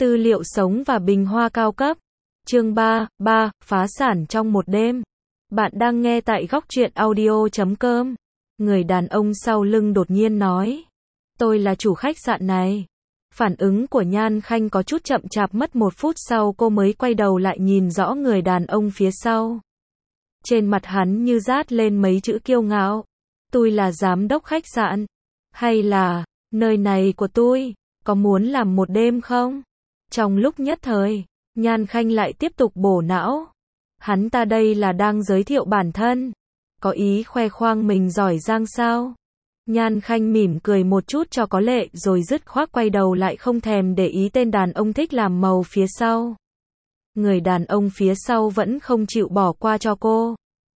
Tư liệu sống và bình hoa cao cấp. Chương 3, phá sản trong một đêm. Bạn đang nghe tại góc truyện audio.com. Người đàn ông sau lưng đột nhiên nói. Tôi là chủ khách sạn này. Phản ứng của Nhan Khanh có chút chậm chạp, mất một phút sau cô mới quay đầu lại nhìn rõ người đàn ông phía sau. Trên mặt hắn như rát lên mấy chữ kiêu ngạo. Tôi là giám đốc khách sạn. Hay là, nơi này của tôi, có muốn làm một đêm không? Trong lúc nhất thời, Nhan Khanh lại tiếp tục bổ não. Hắn ta đây là đang giới thiệu bản thân. Có ý khoe khoang mình giỏi giang sao? Nhan Khanh mỉm cười một chút cho có lệ rồi dứt khoát quay đầu lại, không thèm để ý tên đàn ông thích làm màu phía sau. Người đàn ông phía sau vẫn không chịu bỏ qua cho cô.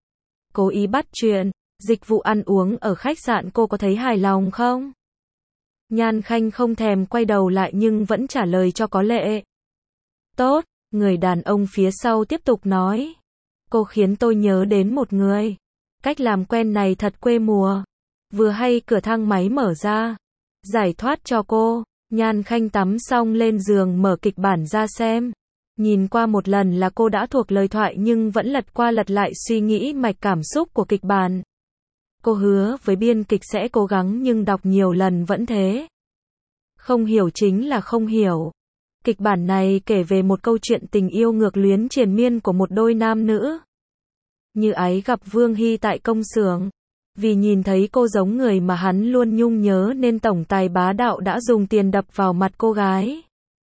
Cố ý bắt chuyện, dịch vụ ăn uống ở khách sạn cô có thấy hài lòng không? Nhan Khanh không thèm quay đầu lại nhưng vẫn trả lời cho có lệ. Tốt, người đàn ông phía sau tiếp tục nói. Cô khiến tôi nhớ đến một người. Cách làm quen này thật quê mùa. Vừa hay cửa thang máy mở ra. Giải thoát cho cô. Nhan Khanh tắm xong lên giường mở kịch bản ra xem. Nhìn qua một lần là cô đã thuộc lời thoại nhưng vẫn lật qua lật lại suy nghĩ mạch cảm xúc của kịch bản. Cô hứa với biên kịch sẽ cố gắng nhưng đọc nhiều lần vẫn thế. Không hiểu chính là không hiểu. Kịch bản này kể về một câu chuyện tình yêu ngược luyến triền miên của một đôi nam nữ. Như Ái gặp Vương Hy tại công xưởng. Vì nhìn thấy cô giống người mà hắn luôn nhung nhớ nên tổng tài bá đạo đã dùng tiền đập vào mặt cô gái.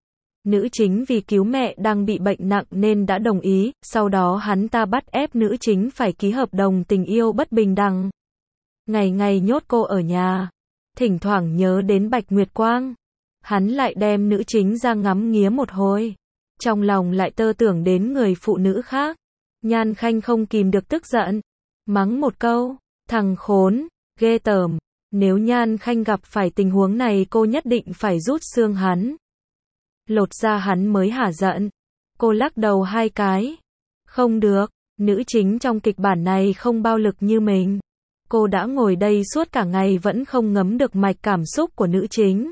Nữ chính vì cứu mẹ đang bị bệnh nặng nên đã đồng ý, sau đó hắn ta bắt ép nữ chính phải ký hợp đồng tình yêu bất bình đẳng. Ngày ngày nhốt cô ở nhà. Thỉnh thoảng nhớ đến Bạch Nguyệt Quang. Hắn lại đem nữ chính ra ngắm nghía một hồi. Trong lòng lại tơ tưởng đến người phụ nữ khác. Nhan Khanh không kìm được tức giận. Mắng một câu. Thằng khốn, ghê tởm. Nếu Nhan Khanh gặp phải tình huống này cô nhất định phải rút xương hắn. Lột ra hắn mới hả giận. Cô lắc đầu hai cái. Không được, nữ chính trong kịch bản này không bao lực như mình. Cô đã ngồi đây suốt cả ngày vẫn không ngấm được mạch cảm xúc của nữ chính.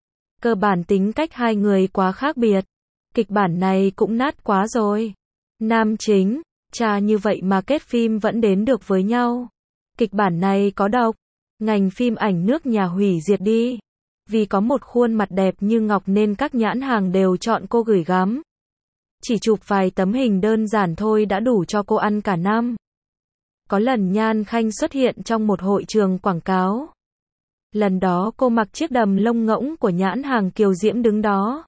Cơ bản tính cách hai người quá khác biệt. Kịch bản này cũng nát quá rồi. Nam chính, cha như vậy mà kết phim vẫn đến được với nhau. Kịch bản này có độc. Ngành phim ảnh nước nhà hủy diệt đi. Vì có một khuôn mặt đẹp như ngọc nên các nhãn hàng đều chọn cô gửi gắm. Chỉ chụp vài tấm hình đơn giản thôi đã đủ cho cô ăn cả năm. Có lần Nhan Khanh xuất hiện trong một hội trường quảng cáo. Lần đó cô mặc chiếc đầm lông ngỗng của nhãn hàng Kiều Diễm đứng đó.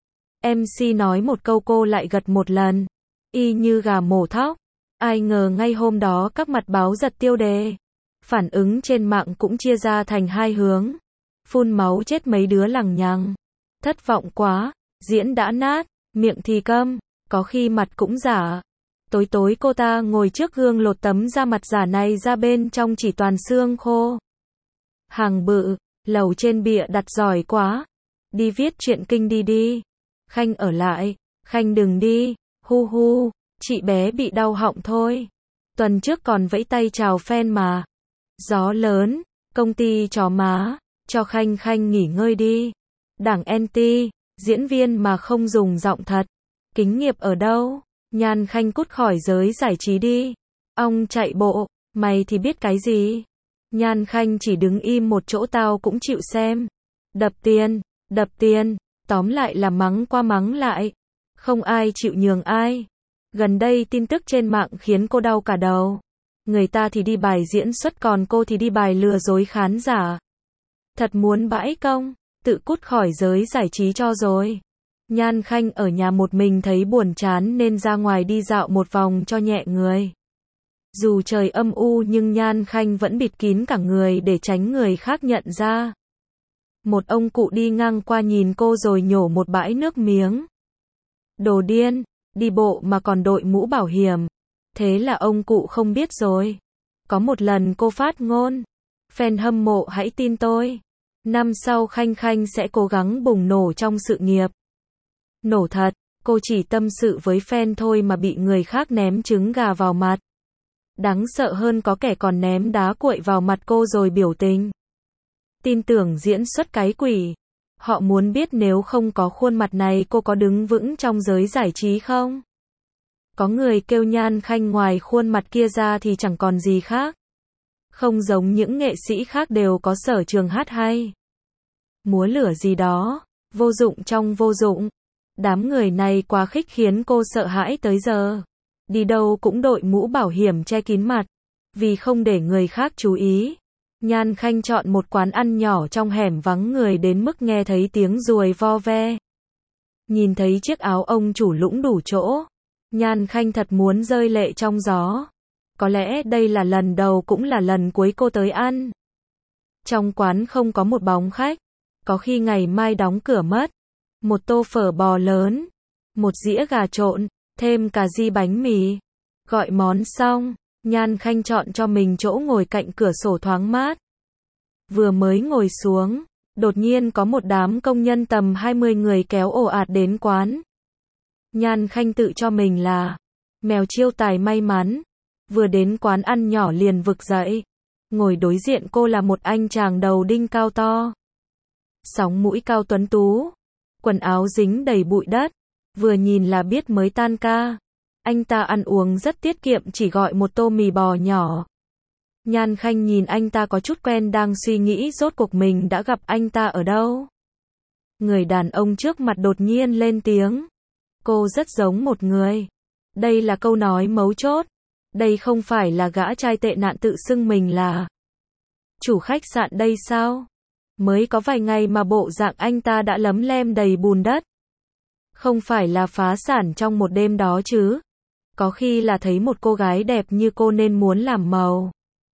MC nói một câu cô lại gật một lần. Y như gà mổ thóc. Ai ngờ ngay hôm đó các mặt báo giật tiêu đề. Phản ứng trên mạng cũng chia ra thành hai hướng. Phun máu chết mấy đứa lằng nhằng. Thất vọng quá, diễn đã nát, miệng thì câm, có khi mặt cũng giả. Tối tối cô ta ngồi trước gương lột tấm da mặt giả này ra, bên trong chỉ toàn xương khô. Hàng bự, lầu trên bịa đặt giỏi quá. Đi viết truyện kinh đi. Khanh ở lại, Khanh đừng đi, hu hu, chị bé bị đau họng thôi. Tuần trước còn vẫy tay chào fan mà. Gió lớn, công ty chó má, cho Khanh nghỉ ngơi đi. Đảng anti, diễn viên mà không dùng giọng thật. Kính nghiệp ở đâu? Nhan Khanh cút khỏi giới giải trí đi. Ông chạy bộ, mày thì biết cái gì? Nhan Khanh chỉ đứng im một chỗ, tao cũng chịu xem. Đập tiền, tóm lại là mắng qua mắng lại. Không ai chịu nhường ai. Gần đây tin tức trên mạng khiến cô đau cả đầu. Người ta thì đi bài diễn xuất còn cô thì đi bài lừa dối khán giả. Thật muốn bãi công, tự cút khỏi giới giải trí cho rồi. Nhan Khanh ở nhà một mình thấy buồn chán nên ra ngoài đi dạo một vòng cho nhẹ người. Dù trời âm u nhưng Nhan Khanh vẫn bịt kín cả người để tránh người khác nhận ra. Một ông cụ đi ngang qua nhìn cô rồi nhổ một bãi nước miếng. Đồ điên, đi bộ mà còn đội mũ bảo hiểm. Thế là ông cụ không biết rồi. Có một lần cô phát ngôn. Fan hâm mộ hãy tin tôi. Năm sau Khanh sẽ cố gắng bùng nổ trong sự nghiệp. Nổ thật, cô chỉ tâm sự với fan thôi mà bị người khác ném trứng gà vào mặt. Đáng sợ hơn có kẻ còn ném đá cuội vào mặt cô rồi biểu tình. Tin tưởng diễn xuất cái quỷ. Họ muốn biết nếu không có khuôn mặt này cô có đứng vững trong giới giải trí không? Có người kêu Nhan Khanh ngoài khuôn mặt kia ra thì chẳng còn gì khác. Không giống những nghệ sĩ khác đều có sở trường hát hay. Múa lửa gì đó, vô dụng trong vô dụng. Đám người này quá khích khiến cô sợ hãi tới giờ. Đi đâu cũng đội mũ bảo hiểm che kín mặt, vì không để người khác chú ý. Nhan Khanh chọn một quán ăn nhỏ trong hẻm vắng người đến mức nghe thấy tiếng ruồi vo ve. Nhìn thấy chiếc áo ông chủ lũng đủ chỗ, Nhan Khanh thật muốn rơi lệ trong gió. Có lẽ đây là lần đầu cũng là lần cuối cô tới ăn. Trong quán không có một bóng khách, có khi ngày mai đóng cửa mất. Một tô phở bò lớn, một dĩa gà trộn, thêm cà ri bánh mì. Gọi món xong, Nhan Khanh chọn cho mình chỗ ngồi cạnh cửa sổ thoáng mát. Vừa mới ngồi xuống, đột nhiên có một đám công nhân tầm 20 người kéo ồ ạt đến quán. Nhan Khanh tự cho mình là mèo chiêu tài may mắn, vừa đến quán ăn nhỏ liền vực dậy. Ngồi đối diện cô là một anh chàng đầu đinh cao to, sóng mũi cao tuấn tú, quần áo dính đầy bụi đất, vừa nhìn là biết mới tan ca. Anh ta ăn uống rất tiết kiệm, chỉ gọi một tô mì bò nhỏ. Nhan Khanh nhìn anh ta có chút quen, đang suy nghĩ rốt cuộc mình đã gặp anh ta ở đâu. Người đàn ông trước mặt đột nhiên lên tiếng. Cô rất giống một người. Đây là câu nói mấu chốt. Đây không phải là gã trai tệ nạn tự xưng mình là chủ khách sạn đây sao? Mới có vài ngày mà bộ dạng anh ta đã lấm lem đầy bùn đất. Không phải là phá sản trong một đêm đó chứ? Có khi là thấy một cô gái đẹp như cô nên muốn làm màu.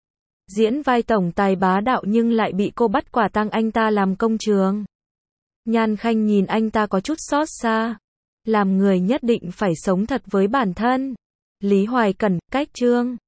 Diễn vai tổng tài bá đạo nhưng lại bị cô bắt quả tang anh ta làm công trường. Nhan Khanh nhìn anh ta có chút xót xa. Làm người nhất định phải sống thật với bản thân. Lý Hoài Cẩn, Cách Trương.